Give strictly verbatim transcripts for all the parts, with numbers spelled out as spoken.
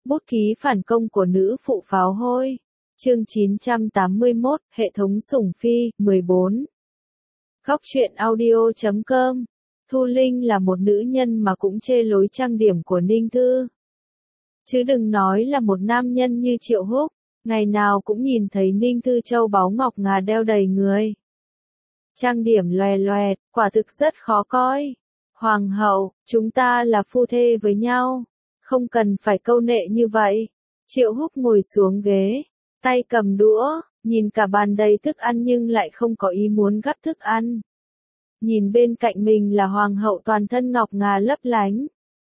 Bút ký phản công của nữ phụ pháo hôi. Chương chín trăm tám mươi mốt, hệ thống sủng phi, mười bốn. Góc truyện audio chấm com. Thu Linh là một nữ nhân mà cũng chê lối trang điểm của Ninh Thư. Chứ đừng nói là một nam nhân như Triệu Húc, ngày nào cũng nhìn thấy Ninh Thư châu báu ngọc ngà đeo đầy người. Trang điểm loè loẹt, quả thực rất khó coi. Hoàng hậu, chúng ta là phu thê với nhau, không cần phải câu nệ như vậy. Triệu Húc ngồi xuống ghế, tay cầm đũa, nhìn cả bàn đầy thức ăn nhưng lại không có ý muốn gắp thức ăn. Nhìn bên cạnh mình là hoàng hậu toàn thân ngọc ngà lấp lánh.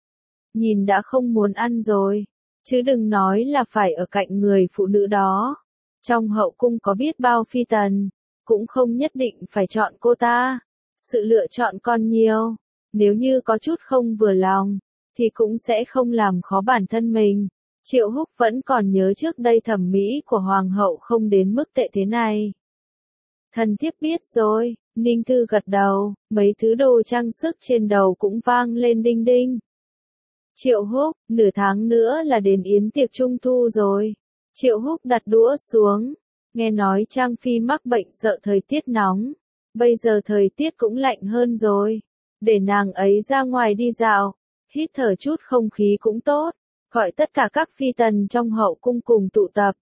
Nhìn đã không muốn ăn rồi, chứ đừng nói là phải ở cạnh người phụ nữ đó. Trong hậu cung có biết bao phi tần, cũng không nhất định phải chọn cô ta. Sự lựa chọn còn nhiều, nếu như có chút không vừa lòng, thì cũng sẽ không làm khó bản thân mình. Triệu Húc vẫn còn nhớ trước đây thẩm mỹ của hoàng hậu không đến mức tệ thế này. Thần thiếp biết rồi, Ninh Thư gật đầu, mấy thứ đồ trang sức trên đầu cũng vang lên đinh đinh. Triệu Húc, nửa tháng nữa là đến yến tiệc trung thu rồi. Triệu Húc đặt đũa xuống, nghe nói Trang Phi mắc bệnh sợ thời tiết nóng. Bây giờ thời tiết cũng lạnh hơn rồi, để nàng ấy ra ngoài đi dạo, hít thở chút không khí cũng tốt, gọi tất cả các phi tần trong hậu cung cùng tụ tập.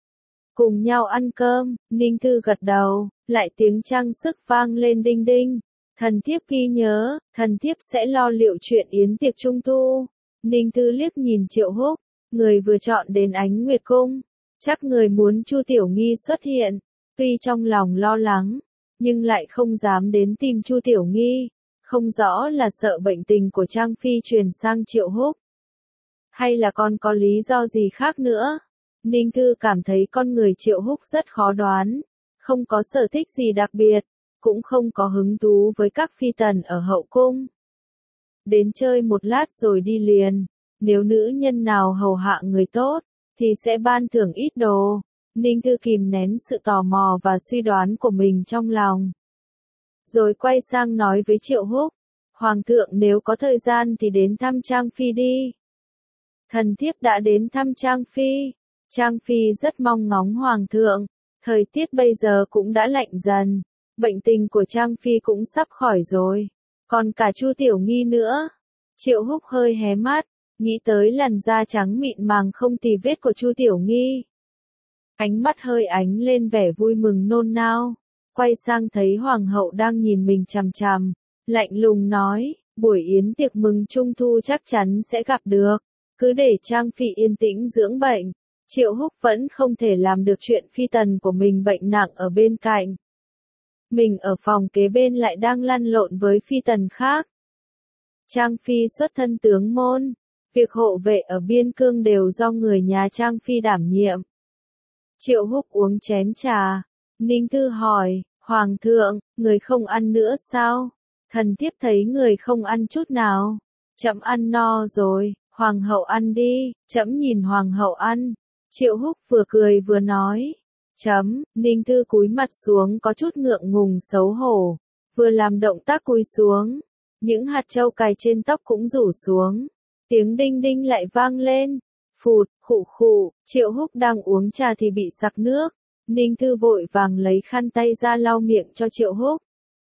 Cùng nhau ăn cơm, Ninh Thư gật đầu, lại tiếng trang sức vang lên đinh đinh. Thần thiếp ghi nhớ, thần thiếp sẽ lo liệu chuyện yến tiệc trung thu. Ninh Thư liếc nhìn Triệu Húc, người vừa chọn đến Ánh Nguyệt Cung, chắc người muốn Chu Tiểu Nghi xuất hiện. Tuy trong lòng lo lắng, nhưng lại không dám đến tìm Chu Tiểu Nghi, không rõ là sợ bệnh tình của Trang Phi truyền sang Triệu Húc, hay là còn có lý do gì khác nữa. Ninh Thư cảm thấy con người Triệu Húc rất khó đoán, không có sở thích gì đặc biệt, cũng không có hứng thú với các phi tần ở hậu cung. Đến chơi một lát rồi đi liền, nếu nữ nhân nào hầu hạ người tốt, thì sẽ ban thưởng ít đồ. Ninh Thư kìm nén sự tò mò và suy đoán của mình trong lòng. Rồi quay sang nói với Triệu Húc, Hoàng thượng nếu có thời gian thì đến thăm Trang Phi đi. Thần thiếp đã đến thăm Trang Phi. Trang Phi rất mong ngóng Hoàng thượng, thời tiết bây giờ cũng đã lạnh dần, bệnh tình của Trang Phi cũng sắp khỏi rồi, còn cả Chu Tiểu Nghi nữa. Triệu Húc hơi hé mắt, nghĩ tới làn da trắng mịn màng không tì vết của Chu Tiểu Nghi. Ánh mắt hơi ánh lên vẻ vui mừng nôn nao, quay sang thấy Hoàng hậu đang nhìn mình chằm chằm, lạnh lùng nói, buổi yến tiệc mừng trung thu chắc chắn sẽ gặp được, cứ để Trang Phi yên tĩnh dưỡng bệnh. Triệu Húc vẫn không thể làm được chuyện phi tần của mình bệnh nặng ở bên cạnh. Mình ở phòng kế bên lại đang lăn lộn với phi tần khác. Trang Phi xuất thân tướng môn, việc hộ vệ ở biên cương đều do người nhà Trang Phi đảm nhiệm. Triệu Húc uống chén trà, Ninh Thư hỏi, Hoàng thượng, người không ăn nữa sao? Thần thiếp thấy người không ăn chút nào. Trẫm ăn no rồi, Hoàng hậu ăn đi. Trẫm nhìn Hoàng hậu ăn. Triệu Húc vừa cười vừa nói. Chấm, Ninh Thư cúi mặt xuống có chút ngượng ngùng xấu hổ, vừa làm động tác cúi xuống, những hạt châu cài trên tóc cũng rủ xuống. Tiếng đinh đinh lại vang lên. Phụt, khụ khụ, Triệu Húc đang uống trà thì bị sặc nước. Ninh Thư vội vàng lấy khăn tay ra lau miệng cho Triệu Húc.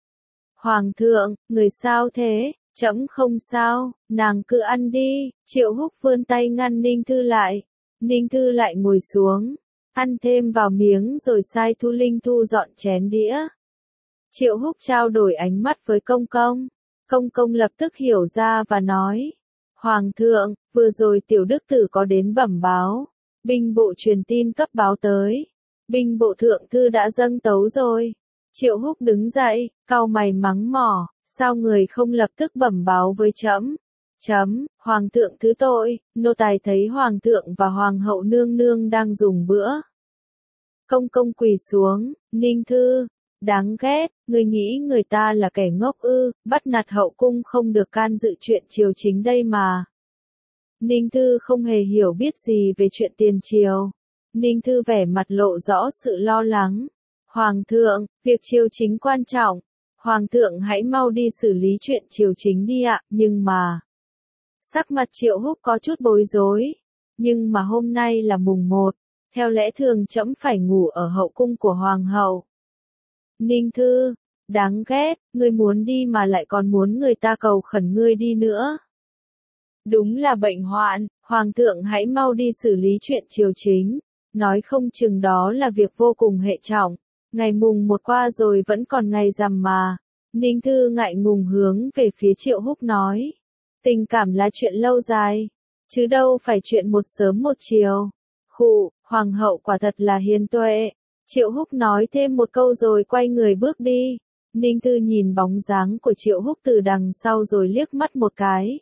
Hoàng thượng, người sao thế? Trẫm không sao, nàng cứ ăn đi. Triệu Húc vươn tay ngăn Ninh Thư lại. Ninh Thư lại ngồi xuống, ăn thêm vào miếng rồi sai Thu Linh thu dọn chén đĩa. Triệu Húc trao đổi ánh mắt với Công Công. Công Công lập tức hiểu ra và nói, Hoàng thượng, vừa rồi tiểu đức tử có đến bẩm báo, binh bộ truyền tin cấp báo tới, binh bộ thượng thư đã dâng tấu rồi. Triệu Húc đứng dậy, cau mày mắng mỏ, sao người không lập tức bẩm báo với trẫm? Chấm, Hoàng thượng thứ tội, nô tài thấy Hoàng thượng và Hoàng hậu nương nương đang dùng bữa. Công Công quỳ xuống, Ninh Thư, đáng ghét, người nghĩ người ta là kẻ ngốc ư, bắt nạt hậu cung không được can dự chuyện triều chính đây mà. Ninh Thư không hề hiểu biết gì về chuyện tiền triều. Ninh Thư vẻ mặt lộ rõ sự lo lắng. Hoàng thượng, việc triều chính quan trọng. Hoàng thượng hãy mau đi xử lý chuyện triều chính đi ạ, nhưng mà... Sắc mặt Triệu Húc có chút bối rối. Nhưng mà hôm nay là mùng một, theo lẽ thường trẫm phải ngủ ở hậu cung của hoàng hậu. Ninh Thư, đáng ghét, ngươi muốn đi mà lại còn muốn người ta cầu khẩn ngươi đi nữa. Đúng là bệnh hoạn, hoàng thượng hãy mau đi xử lý chuyện triều chính, nói không chừng đó là việc vô cùng hệ trọng. Ngày mùng một qua rồi vẫn còn ngày rằm mà. Ninh Thư ngại ngùng hướng về phía Triệu Húc nói. Tình cảm là chuyện lâu dài, chứ đâu phải chuyện một sớm một chiều. Khụ, hoàng hậu quả thật là hiền tuệ. Triệu Húc nói thêm một câu rồi quay người bước đi. Ninh Thư nhìn bóng dáng của Triệu Húc từ đằng sau rồi liếc mắt một cái.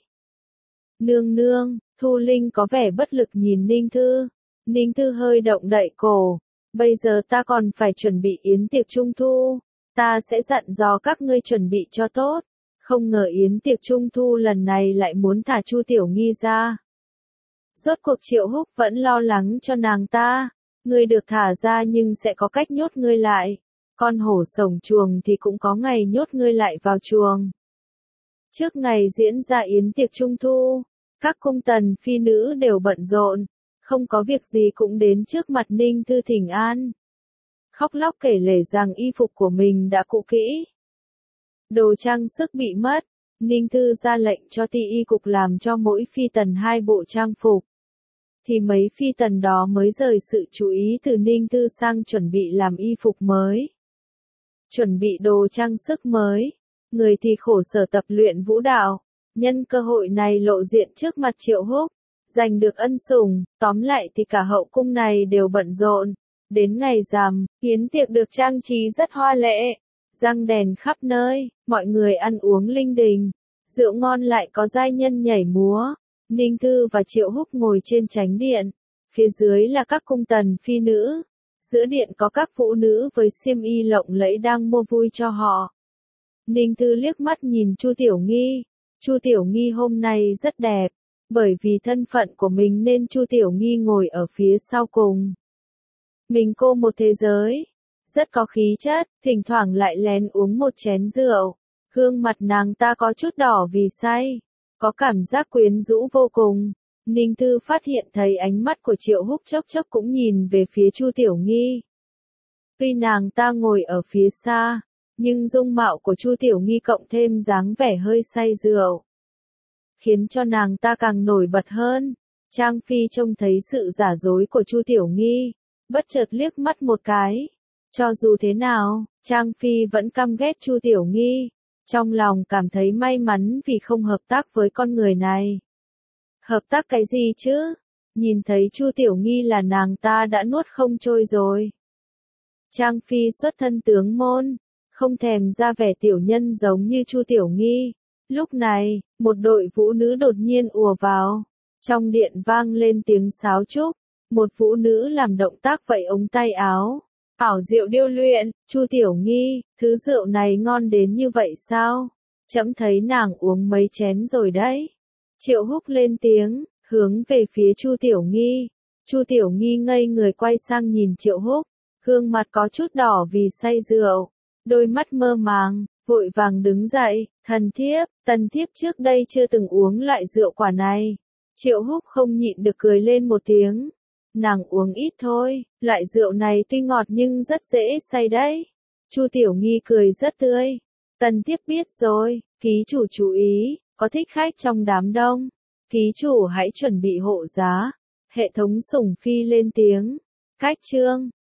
Nương nương, Thu Linh có vẻ bất lực nhìn Ninh Thư. Ninh Thư hơi động đậy cổ. Bây giờ ta còn phải chuẩn bị yến tiệc trung thu. Ta sẽ dặn dò các ngươi chuẩn bị cho tốt. Không ngờ yến tiệc trung thu lần này lại muốn thả Chu Tiểu Nghi ra. Rốt cuộc Triệu Húc vẫn lo lắng cho nàng ta. Ngươi được thả ra nhưng sẽ có cách nhốt ngươi lại. Con hổ sổng chuồng thì cũng có ngày nhốt ngươi lại vào chuồng. Trước ngày diễn ra yến tiệc trung thu, các cung tần phi nữ đều bận rộn, không có việc gì cũng đến trước mặt Ninh Thư thỉnh an. Khóc lóc kể lể rằng y phục của mình đã cũ kỹ. Đồ trang sức bị mất, Ninh Thư ra lệnh cho ti y cục làm cho mỗi phi tần hai bộ trang phục. Thì mấy phi tần đó mới rời sự chú ý từ Ninh Thư sang chuẩn bị làm y phục mới. Chuẩn bị đồ trang sức mới, người thì khổ sở tập luyện vũ đạo, nhân cơ hội này lộ diện trước mặt Triệu Húc, giành được ân sủng, tóm lại thì cả hậu cung này đều bận rộn. Đến ngày rằm, yến tiệc được trang trí rất hoa lệ, răng đèn khắp nơi, mọi người ăn uống linh đình, rượu ngon lại có giai nhân nhảy múa. Ninh Thư và Triệu Húc ngồi trên chánh điện, phía dưới là các cung tần phi nữ, giữa điện có các phụ nữ với xiêm y lộng lẫy đang mua vui cho họ. Ninh Thư liếc mắt nhìn Chu Tiểu Nghi, Chu Tiểu Nghi hôm nay rất đẹp, bởi vì thân phận của mình nên Chu Tiểu Nghi ngồi ở phía sau cùng. Mình cô một thế giới, rất có khí chất, thỉnh thoảng lại lén uống một chén rượu, gương mặt nàng ta có chút đỏ vì say, có cảm giác quyến rũ vô cùng. Ninh Thư phát hiện thấy ánh mắt của Triệu Húc chốc chốc cũng nhìn về phía Chu Tiểu Nghi. Tuy nàng ta ngồi ở phía xa, nhưng dung mạo của Chu Tiểu Nghi cộng thêm dáng vẻ hơi say rượu, khiến cho nàng ta càng nổi bật hơn. Trang Phi trông thấy sự giả dối của Chu Tiểu Nghi, bất chợt liếc mắt một cái. Cho dù thế nào, Trang Phi vẫn căm ghét Chu Tiểu Nghi, trong lòng cảm thấy may mắn vì không hợp tác với con người này. Hợp tác cái gì chứ? Nhìn thấy Chu Tiểu Nghi là nàng ta đã nuốt không trôi rồi. Trang Phi xuất thân tướng môn, không thèm ra vẻ tiểu nhân giống như Chu Tiểu Nghi. Lúc này, một đội vũ nữ đột nhiên ùa vào. Trong điện vang lên tiếng sáo trúc, một vũ nữ làm động tác vẫy ống tay áo. Ảo diệu điêu luyện, Chu Tiểu Nghi, thứ rượu này ngon đến như vậy sao? Trẫm thấy nàng uống mấy chén rồi đấy. Triệu Húc lên tiếng, hướng về phía Chu Tiểu Nghi. Chu Tiểu Nghi ngây người quay sang nhìn Triệu Húc, gương mặt có chút đỏ vì say rượu, đôi mắt mơ màng, vội vàng đứng dậy, thần thiếp, tần thiếp trước đây chưa từng uống loại rượu quả này. Triệu Húc không nhịn được cười lên một tiếng. Nàng uống ít thôi, loại rượu này tuy ngọt nhưng rất dễ say đấy. Chu Tiểu Nghi cười rất tươi. Tần thiếp biết rồi, ký chủ chú ý, có thích khách trong đám đông. Ký chủ hãy chuẩn bị hộ giá. Hệ thống sủng phi lên tiếng. Cách chương